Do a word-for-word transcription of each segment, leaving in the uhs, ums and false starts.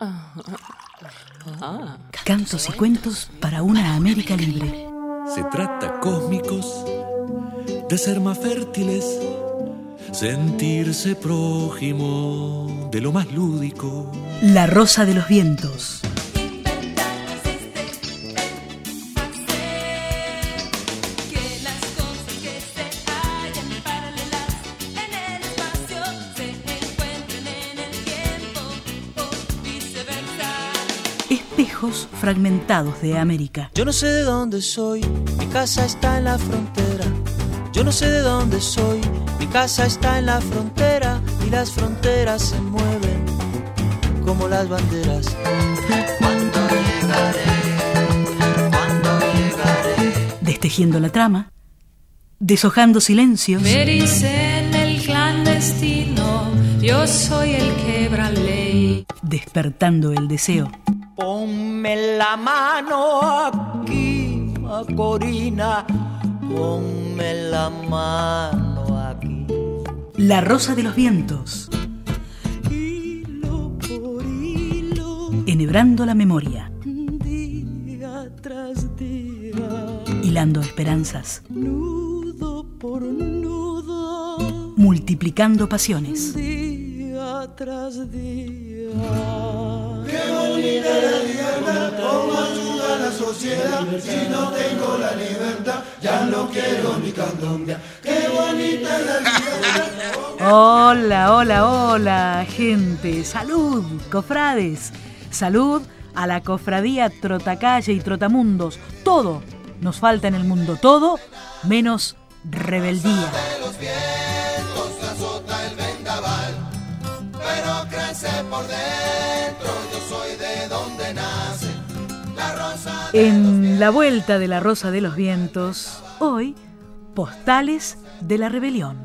Cantos y cuentos para una América libre. Se trata, cósmicos, de ser más fértiles, sentirse prójimo de lo más lúdico. La Rosa de los Vientos. Espejos fragmentados de América. Yo no sé de dónde soy, mi casa está en la frontera. Yo no sé de dónde soy, mi casa está en la frontera. Y las fronteras se mueven como las banderas. ¿Cuándo llegaré? ¿Cuándo llegaré? Destejiendo la trama, deshojando silencios. Me dicen el clandestino, yo soy el quebraley. Despertando el deseo. Ponme la mano aquí, Macorina, ponme la mano aquí. La Rosa de los Vientos. Hilo por hilo, enhebrando la memoria. día tras día, hilando esperanzas. nudo por nudo, multiplicando pasiones. día tras día. Qué bonita la libertad, cómo ayuda a la sociedad. Si no tengo la libertad, ya no quiero ni candombe. Qué bonita la libertad. Hola, hola, hola, gente. Salud, cofrades. Salud a la cofradía Trotacalle y Trotamundos. Todo nos falta en el mundo, todo menos rebeldía. Por dentro, yo soy de donde nace la rosa. En la vuelta de la Rosa de los Vientos, hoy, postales de la rebelión.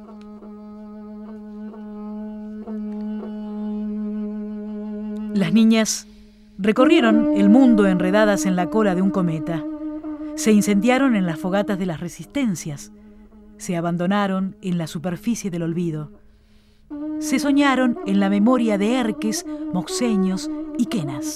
Las niñas recorrieron el mundo enredadas en la cola de un cometa. Se incendiaron en las fogatas de las resistencias. Se abandonaron en la superficie del olvido. Se soñaron en la memoria de erques, moxeños y quenas.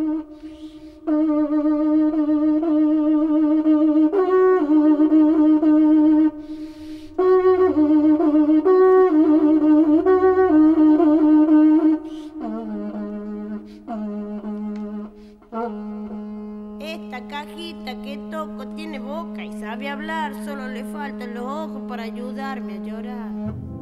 Esta cajita que toco tiene boca y sabe hablar, solo le faltan los ojos para ayudarme a llorar.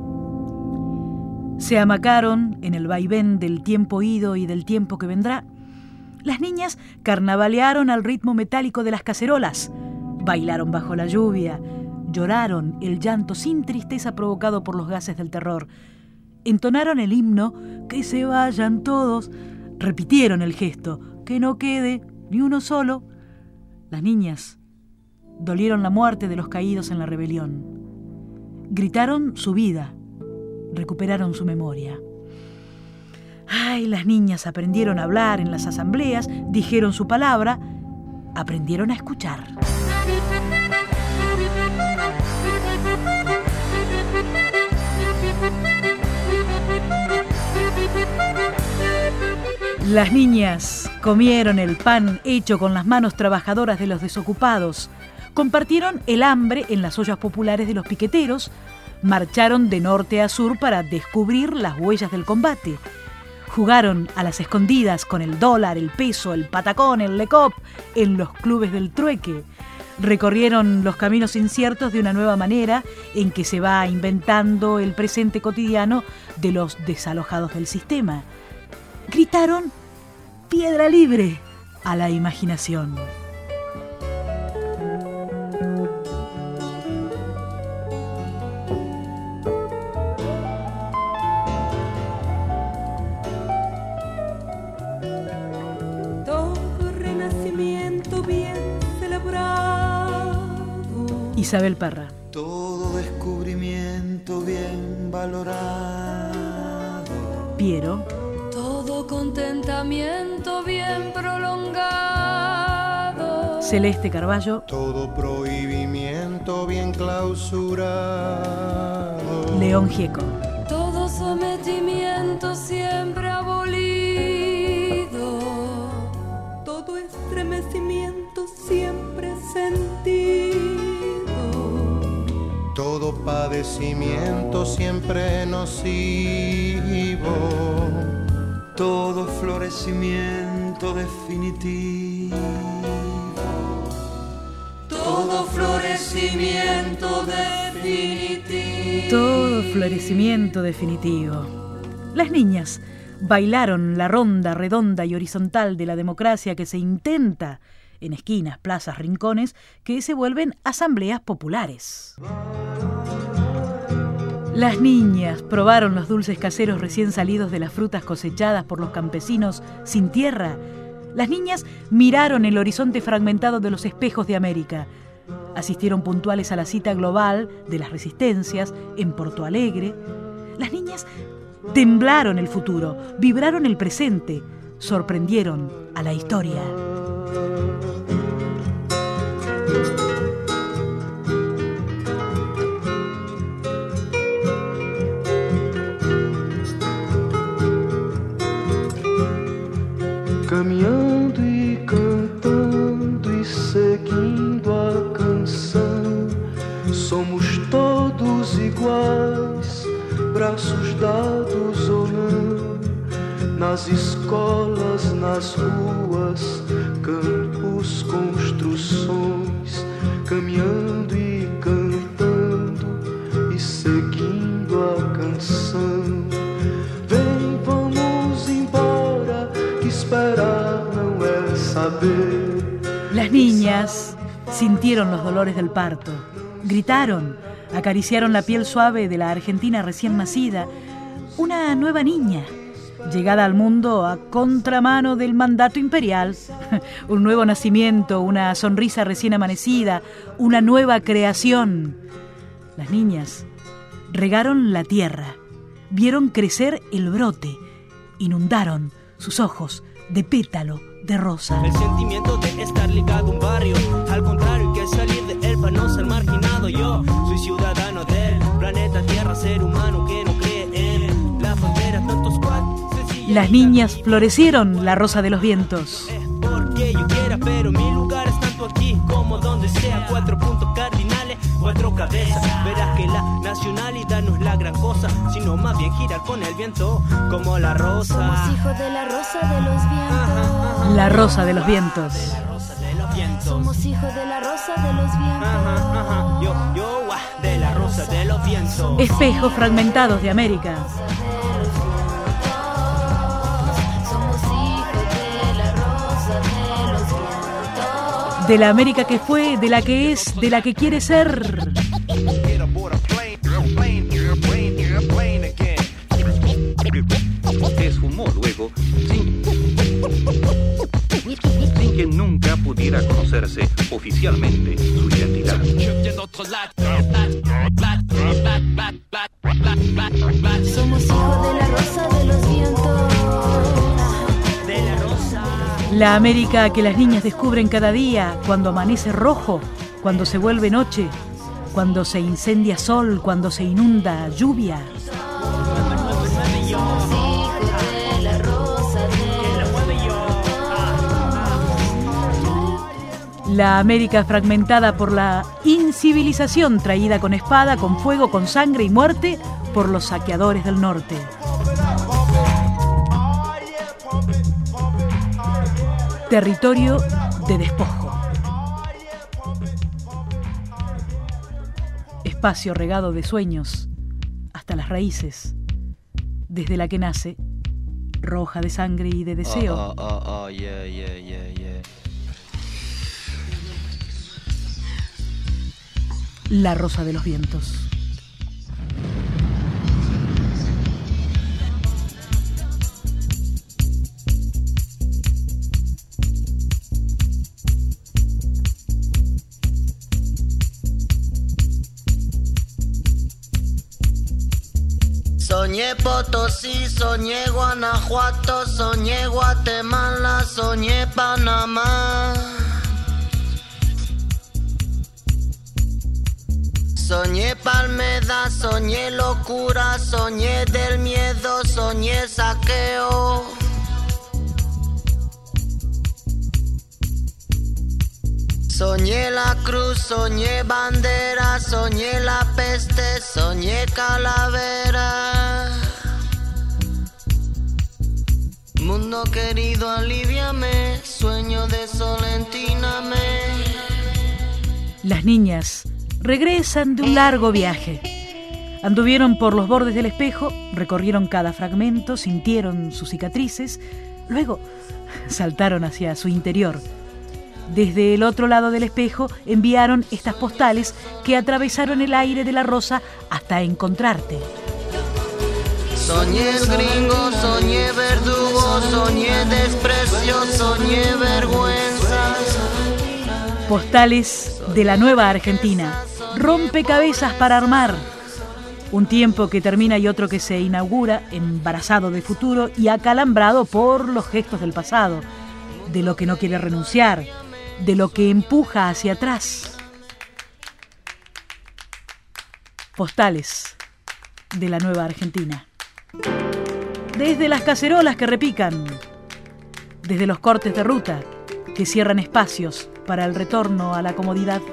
Se amacaron en el vaivén del tiempo ido y del tiempo que vendrá. Las niñas carnavalearon al ritmo metálico de las cacerolas, bailaron bajo la lluvia, lloraron el llanto sin tristeza provocado por los gases del terror, entonaron el himno «Que se vayan todos», repitieron el gesto «Que no quede ni uno solo». Las niñas dolieron la muerte de los caídos en la rebelión, gritaron su vida, recuperaron su memoria. Ay, las niñas aprendieron a hablar en las asambleas, dijeron su palabra, aprendieron a escuchar. Las niñas comieron el pan hecho con las manos trabajadoras de los desocupados, compartieron el hambre en las ollas populares de los piqueteros, marcharon de norte a sur para descubrir las huellas del combate. Jugaron a las escondidas con el dólar, el peso, el patacón, el lecop, en los clubes del trueque. Recorrieron los caminos inciertos de una nueva manera en que se va inventando el presente cotidiano de los desalojados del sistema. Gritaron piedra libre a la imaginación. Isabel Parra. Todo descubrimiento bien valorado. Piero. Todo contentamiento bien prolongado. Celeste Carballo. Todo prohibimiento bien clausurado. León Gieco. Todo sometimiento siempre abolido. padecimiento siempre nocivo. Todo florecimiento definitivo. Todo florecimiento definitivo. Todo florecimiento definitivo. Las niñas bailaron la ronda redonda y horizontal de la democracia que se intenta en esquinas, plazas, rincones, que se vuelven asambleas populares. Las niñas probaron los dulces caseros recién salidos de las frutas cosechadas por los campesinos sin tierra. Las niñas miraron el horizonte fragmentado de los espejos de América. Asistieron puntuales a la cita global de las resistencias en Porto Alegre. Las niñas temblaron el futuro, vibraron el presente, sorprendieron a la historia. Caminhando e cantando e seguindo a canção, somos todos iguais, braços dados ou não, nas escolas, nas ruas, campos, construções, caminhando e cantando e seguindo a canção. Vem, vamos embora, que esperar não é saber. Las niñas sintieron los dolores del parto, gritaron, acariciaron la piel suave de la Argentina recién nacida, una nueva niña, llegada al mundo a contramano del mandato imperial, un nuevo nacimiento, una sonrisa recién amanecida, una nueva creación. Las niñas regaron la tierra, vieron crecer el brote, inundaron sus ojos de pétalo de rosa. El sentimiento de estar ligado a un barrio, al contrario que salir de él para no ser marginado. Yo soy ciudadano del planeta Tierra, ser humano que no cree en la frontera, tantos cuatro. Las niñas florecieron la rosa de los vientos. Porque yo quiera, pero mi lugar es tanto aquí como donde sea. Cuatro puntos cardinales, cuatro cabezas. Verás que la nacionalidad no es la gran cosa, sino más bien girar con el viento como la rosa. Somos hijos de la rosa de los vientos. La rosa de los vientos. Somos hijos de la rosa de los vientos. Ajá, ajá. Yo, yo, ah, de la rosa de los vientos. Espejos fragmentados de América. De la América que fue, de la que es, de la que quiere ser. Se esfumó luego, sin, sin que nunca pudiera conocerse oficialmente su identidad. Somos hijos de la rosa de los vientos. De la rosa. La América que las niñas descubren cada día, cuando amanece rojo, cuando se vuelve noche, cuando se incendia sol, cuando se inunda lluvia. La América fragmentada por la incivilización traída con espada, con fuego, con sangre y muerte por los saqueadores del norte. Territorio de despojo. Espacio regado de sueños hasta las raíces, desde la que nace, roja de sangre y de deseo. Oh, oh, oh, oh, yeah, yeah, yeah, yeah. La rosa de los vientos. Soñé Potosí, soñé Guanajuato, soñé Guatemala, soñé Panamá. Soñé Palmeda, soñé locura, soñé del miedo, soñé saqueo. Soñé la cruz, soñé bandera, soñé la peste, soñé calavera. Mundo querido, aliviame, sueño de solentíname. Las niñas regresan de un largo viaje. Anduvieron por los bordes del espejo, recorrieron cada fragmento, sintieron sus cicatrices, luego saltaron hacia su interior. Desde el otro lado del espejo enviaron estas postales que atravesaron el aire de la rosa hasta encontrarte. Soñé el gringo, soñé verdugo, soñé desprecio, soñé vergüenza. Postales de la nueva Argentina, rompecabezas para armar. Un tiempo que termina y otro que se inaugura, embarazado de futuro y acalambrado por los gestos del pasado, de lo que no quiere renunciar, de lo que empuja hacia atrás. Postales de la nueva Argentina. Desde las cacerolas que repican, desde los cortes de ruta que cierran espacios para el retorno a la comodidad.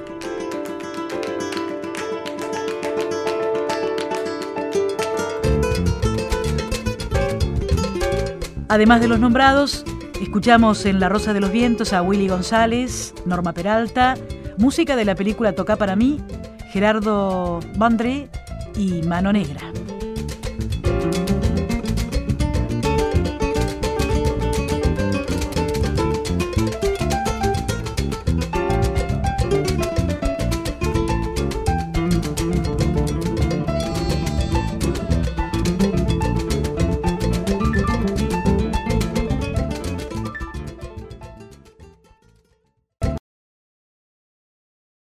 Además de los nombrados, escuchamos en La Rosa de los Vientos a Willy González, Norma Peralta, música de la película Tocá para mí, Gerardo Bandré y Mano Negra.